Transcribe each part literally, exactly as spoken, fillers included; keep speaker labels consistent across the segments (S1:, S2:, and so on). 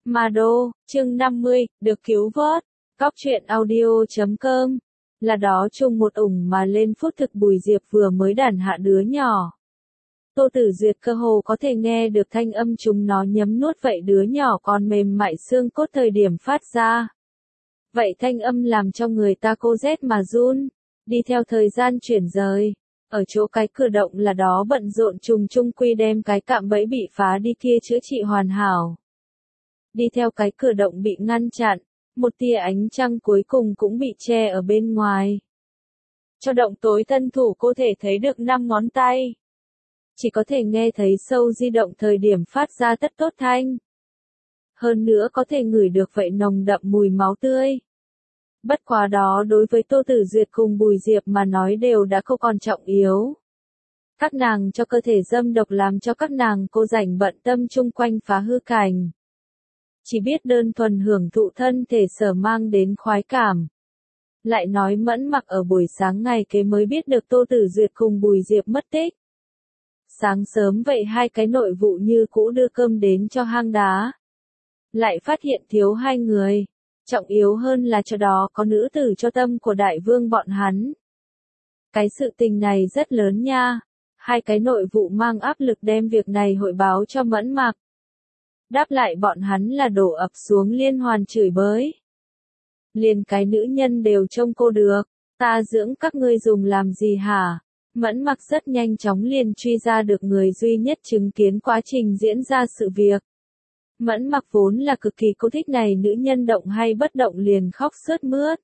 S1: Ma Đô, chương năm mươi, được cứu vớt. Cóc truyện audio chấm com. Là đó chung một ủng mà lên phút thực Bùi Diệp vừa mới đản hạ đứa nhỏ. Tô Tử Duyệt cơ hồ có thể nghe được thanh âm chúng nó nhấm nuốt vậy đứa nhỏ còn mềm mại xương cốt thời điểm phát ra. Vậy thanh âm làm cho người ta cô rét mà run. Đi theo thời gian chuyển rời. Ở chỗ cái cửa động là đó bận rộn trùng chung quy đem cái cạm bẫy bị phá đi kia chữa trị hoàn hảo. Đi theo cái cửa động bị ngăn chặn, một tia ánh trăng cuối cùng cũng bị che ở bên ngoài. Cho động tối tân thủ cô thể thấy được năm ngón tay. Chỉ có thể nghe thấy sâu di động thời điểm phát ra tất tốt thanh. Hơn nữa có thể ngửi được vậy nồng đậm mùi máu tươi. Bất quá đó đối với Tô Tử Duyệt cùng Bùi Diệp mà nói đều đã không còn trọng yếu. Các nàng cho cơ thể dâm độc làm cho các nàng cô rảnh bận tâm chung quanh phá hư cảnh. Chỉ biết đơn thuần hưởng thụ thân thể sở mang đến khoái cảm. Lại nói Mẫn Mặc ở buổi sáng ngày kế mới biết được Tô Tử Duyệt cùng Bùi Diệp mất tích. Sáng sớm vậy hai cái nội vụ như cũ đưa cơm đến cho hang đá. Lại phát hiện thiếu hai người. Trọng yếu hơn là cho đó có nữ tử cho tâm của đại vương bọn hắn. Cái sự tình này rất lớn nha. Hai cái nội vụ mang áp lực đem việc này hội báo cho Mẫn Mặc. Đáp lại bọn hắn là đổ ập xuống liên hoàn chửi bới. Liền cái nữ nhân đều trông cô được. Ta dưỡng các ngươi dùng làm gì hả? Mẫn Mặc rất nhanh chóng liền truy ra được người duy nhất chứng kiến quá trình diễn ra sự việc. Mẫn Mặc vốn là cực kỳ cô thích này nữ nhân động hay bất động liền khóc sướt mướt.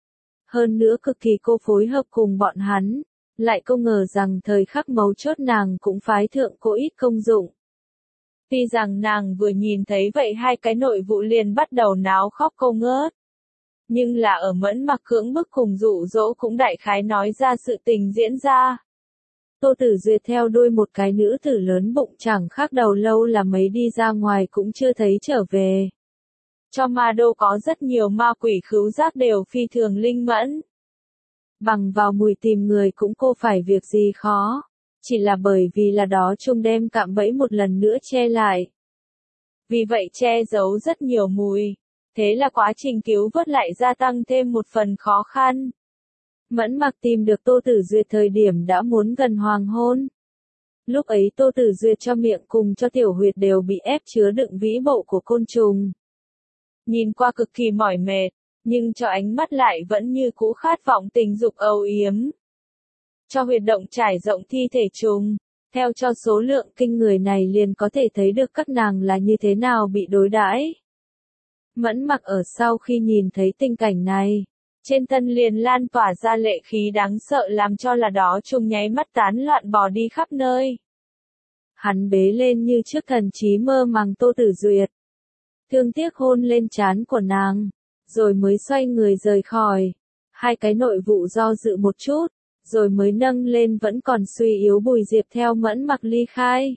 S1: Hơn nữa cực kỳ cô phối hợp cùng bọn hắn, lại không ngờ rằng thời khắc mấu chốt nàng cũng phái thượng cô ít công dụng. Tuy rằng nàng vừa nhìn thấy vậy hai cái nội vụ liền bắt đầu náo khóc câu ngớt. Nhưng là ở Mẫn Mặc cưỡng bức cùng dụ dỗ cũng đại khái nói ra sự tình diễn ra. Tô Tử Duyệt theo đuôi một cái nữ tử lớn bụng chẳng khác đầu lâu là mấy đi ra ngoài cũng chưa thấy trở về. Cho Ma Đô có rất nhiều ma quỷ khứu giác đều phi thường linh mẫn. Bằng vào mùi tìm người cũng cô phải việc gì khó. Chỉ là bởi vì là đó chung đem cạm bẫy một lần nữa che lại. Vì vậy che giấu rất nhiều mùi. Thế là quá trình cứu vớt lại gia tăng thêm một phần khó khăn. Mẫn Mặc tìm được Tô Tử Duyệt thời điểm đã muốn gần hoàng hôn. Lúc ấy Tô Tử Duyệt cho miệng cùng cho tiểu huyệt đều bị ép chứa đựng vĩ bộ của côn trùng. Nhìn qua cực kỳ mỏi mệt, nhưng cho ánh mắt lại vẫn như cũ khát vọng tình dục âu yếm. Cho huyệt động trải rộng thi thể trùng, theo cho số lượng kinh người này liền có thể thấy được các nàng là như thế nào bị đối đãi. Mẫn Mặc ở sau khi nhìn thấy tình cảnh này, trên thân liền lan tỏa ra lệ khí đáng sợ làm cho là đó chung nháy mắt tán loạn bò đi khắp nơi. Hắn bế lên như trước thần trí mơ màng Tô Tử Duyệt. Thương tiếc hôn lên trán của nàng, rồi mới xoay người rời khỏi. Hai cái nội vụ do dự một chút, rồi mới nâng lên vẫn còn suy yếu Bùi Diệp theo Mẫn Mặc ly khai.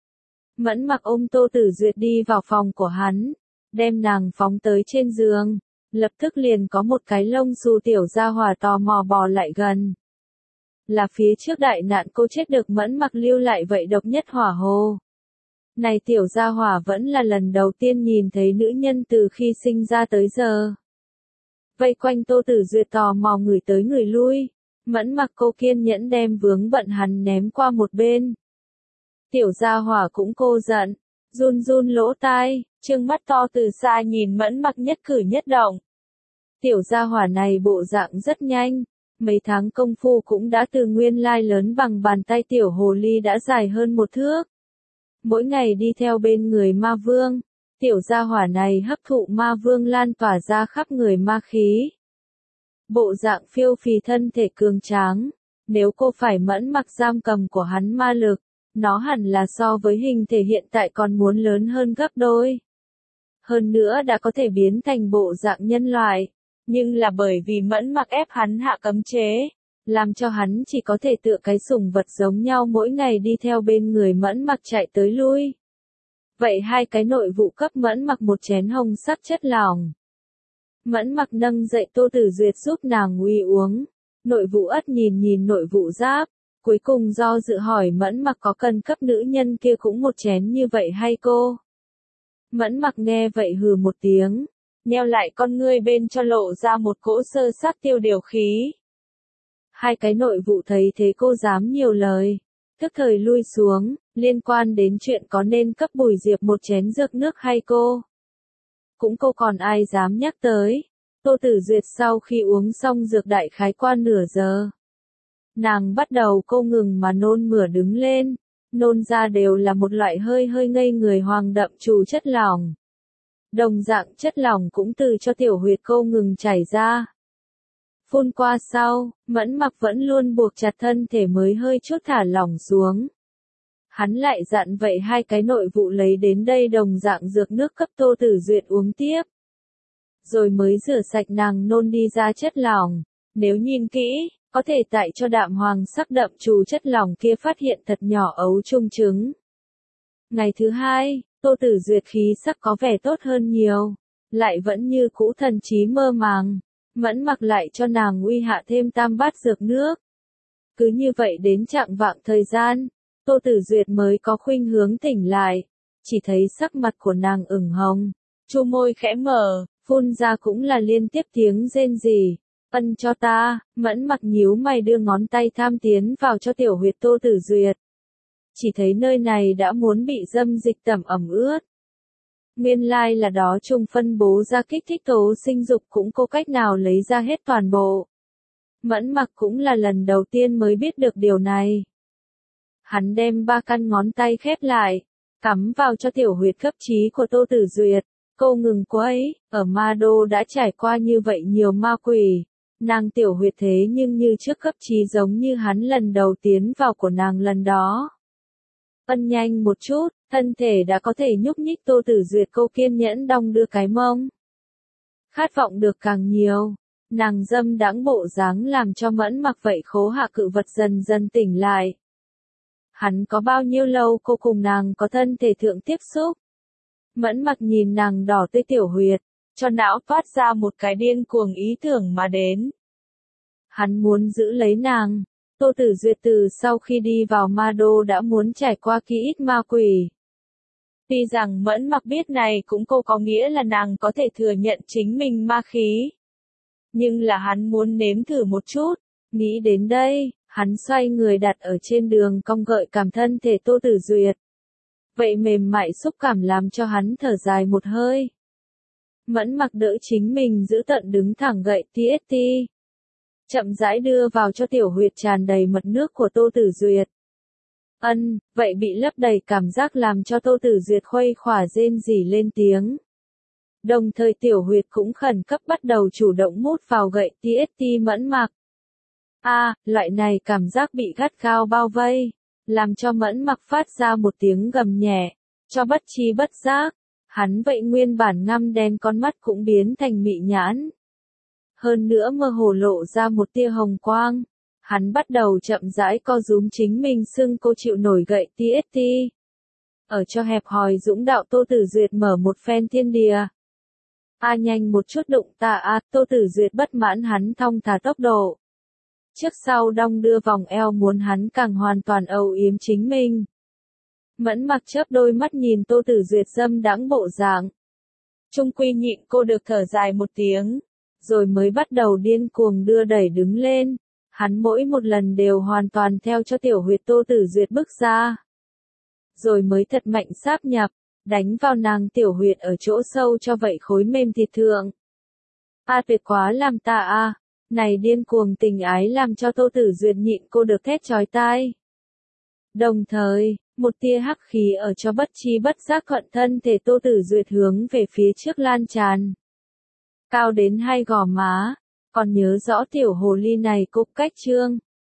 S1: Mẫn Mặc ôm Tô Tử Duyệt đi vào phòng của hắn, đem nàng phóng tới trên giường. Lập tức liền có một cái lông xù tiểu gia hỏa tò mò bò lại gần. Là phía trước đại nạn cô chết được Mẫn Mặc lưu lại vậy độc nhất hỏa hồ. Này tiểu gia hỏa vẫn là lần đầu tiên nhìn thấy nữ nhân từ khi sinh ra tới giờ. Vây quanh Tô Tử Duyệt tò mò người tới người lui. Mẫn Mặc cô kiên nhẫn đem vướng bận hắn ném qua một bên. Tiểu gia hỏa cũng cô giận, run run lỗ tai, trừng mắt to từ xa nhìn Mẫn Mặc nhất cử nhất động. Tiểu gia hỏa này bộ dạng rất nhanh, mấy tháng công phu cũng đã từ nguyên lai lớn bằng bàn tay tiểu hồ ly đã dài hơn một thước. Mỗi ngày đi theo bên người ma vương, tiểu gia hỏa này hấp thụ ma vương lan tỏa ra khắp người ma khí. Bộ dạng phiêu phì thân thể cường tráng, nếu cô phải Mẫn Mặc giam cầm của hắn ma lực, nó hẳn là so với hình thể hiện tại còn muốn lớn hơn gấp đôi. Hơn nữa đã có thể biến thành bộ dạng nhân loại, nhưng là bởi vì Mẫn Mặc ép hắn hạ cấm chế, làm cho hắn chỉ có thể tựa cái sủng vật giống nhau mỗi ngày đi theo bên người Mẫn Mặc chạy tới lui. Vậy hai cái nội vụ cấp Mẫn Mặc một chén hồng sắc chất lỏng. Mẫn Mặc nâng dậy Tô Tử Duyệt giúp nàng uy uống. Nội vụ ất nhìn nhìn nội vụ giáp, cuối cùng do dự hỏi Mẫn Mặc có cần cấp nữ nhân kia cũng một chén như vậy hay cô? Mẫn Mặc nghe vậy hừ một tiếng, nheo lại con ngươi bên cho lộ ra một cỗ sơ sắc tiêu điều khí. Hai cái nội vụ thấy thế cô dám nhiều lời, tức thời lui xuống, liên quan đến chuyện có nên cấp Bùi Diệp một chén dược nước hay cô. Cũng cô còn ai dám nhắc tới. Tô Tử Duyệt sau khi uống xong dược đại khái qua nửa giờ. Nàng bắt đầu cô ngừng mà nôn mửa đứng lên, nôn ra đều là một loại hơi hơi ngây người hoàng đậm trù chất lỏng. Đồng dạng chất lỏng cũng từ cho tiểu huyệt cô ngừng chảy ra. Phun qua sau, Mẫn Mặc vẫn luôn buộc chặt thân thể mới hơi chút thả lỏng xuống. Hắn lại dặn vậy hai cái nội vụ lấy đến đây đồng dạng dược nước cấp Tô Tử Duyệt uống tiếp. Rồi mới rửa sạch nàng nôn đi ra chất lỏng. Nếu nhìn kỹ, có thể tại cho đạm hoàng sắc đậm trù chất lỏng kia phát hiện thật nhỏ ấu trung trứng. Ngày thứ hai, Tô Tử Duyệt khí sắc có vẻ tốt hơn nhiều, lại vẫn như cũ thần trí mơ màng. Mẫn Mặc lại cho nàng uy hạ thêm tam bát dược nước. Cứ như vậy đến chạng vạng thời gian, Tô Tử Duyệt mới có khuynh hướng tỉnh lại, chỉ thấy sắc mặt của nàng ửng hồng, chu môi khẽ mở, phun ra cũng là liên tiếp tiếng rên rỉ. Ân cho ta. Mẫn Mặc nhíu mày đưa ngón tay tham tiến vào cho tiểu huyệt Tô Tử Duyệt. Chỉ thấy nơi này đã muốn bị dâm dịch tẩm ẩm ướt. Nguyên lai là đó trùng phân bố ra kích thích tố sinh dục cũng có cách nào lấy ra hết toàn bộ. Mẫn Mặc cũng là lần đầu tiên mới biết được điều này. Hắn đem ba căn ngón tay khép lại, cắm vào cho tiểu huyệt cấp trí của Tô Tử Duyệt. Cô ngừng quấy, ở Ma Đô đã trải qua như vậy nhiều ma quỷ. Nàng tiểu huyệt thế nhưng như trước cấp trí giống như hắn lần đầu tiến vào của nàng lần đó. Ân nhanh một chút, thân thể đã có thể nhúc nhích. Tô Tử Duyệt cô kiên nhẫn đong đưa cái mông. Khát vọng được càng nhiều, nàng dâm đãng bộ dáng làm cho Mẫn Mặc vậy khố hạ cự vật dần dần tỉnh lại. Hắn có bao nhiêu lâu cô cùng nàng có thân thể thượng tiếp xúc? Mẫn Mặc nhìn nàng đỏ tươi tiểu huyệt, cho não phát ra một cái điên cuồng ý tưởng mà đến. Hắn muốn giữ lấy nàng. Tô Tử Duyệt từ sau khi đi vào Ma Đô đã muốn trải qua ký ít ma quỷ. Tuy rằng Mẫn Mặc biết này cũng cô có nghĩa là nàng có thể thừa nhận chính mình ma khí. Nhưng là hắn muốn nếm thử một chút. Nghĩ đến đây, hắn xoay người đặt ở trên đường cong gợi cảm thân thể Tô Tử Duyệt. Vậy mềm mại xúc cảm làm cho hắn thở dài một hơi. Mẫn Mặc đỡ chính mình giữ tận đứng thẳng gậy tê ét tê. Chậm rãi đưa vào cho tiểu huyệt tràn đầy mật nước của Tô Tử Duyệt. Ân, vậy bị lấp đầy cảm giác làm cho Tô Tử Duyệt khuây khỏa rên rỉ lên tiếng. Đồng thời tiểu huyệt cũng khẩn cấp bắt đầu chủ động mút vào gậy tê ét tê Mẫn Mặc. A, à, loại này cảm giác bị gắt gao bao vây, làm cho Mẫn Mặc phát ra một tiếng gầm nhẹ, cho bất chi bất giác, hắn vậy nguyên bản ngăm đen con mắt cũng biến thành mị nhãn. Hơn nữa mơ hồ lộ ra một tia hồng quang, hắn bắt đầu chậm rãi co rúm chính mình xưng cô chịu nổi gậy tê ét tê. Ở cho hẹp hòi dũng đạo Tô Tử Duyệt mở một phen thiên địa. A à, nhanh một chút đụng ta a, à, Tô Tử Duyệt bất mãn hắn thong thả tốc độ. Trước sau đong đưa vòng eo muốn hắn càng hoàn toàn âu yếm chính mình. Mẫn Mặc chớp đôi mắt nhìn Tô Tử Duyệt dâm đãng bộ dạng. Trung quy nhịn cô được thở dài một tiếng, rồi mới bắt đầu điên cuồng đưa đẩy đứng lên. Hắn mỗi một lần đều hoàn toàn theo cho tiểu huyệt Tô Tử Duyệt bước ra. Rồi mới thật mạnh sáp nhập, đánh vào nàng tiểu huyệt ở chỗ sâu cho vậy khối mềm thịt thượng. A tuyệt quá làm ta a. Này điên cuồng tình ái làm cho Tô Tử Duyệt nhịn cô được thét chói tai. Đồng thời, một tia hắc khí ở cho bất chi bất giác thuận thân thể Tô Tử Duyệt hướng về phía trước lan tràn. Cao đến hai gò má, còn nhớ rõ tiểu hồ ly này cục cách trương.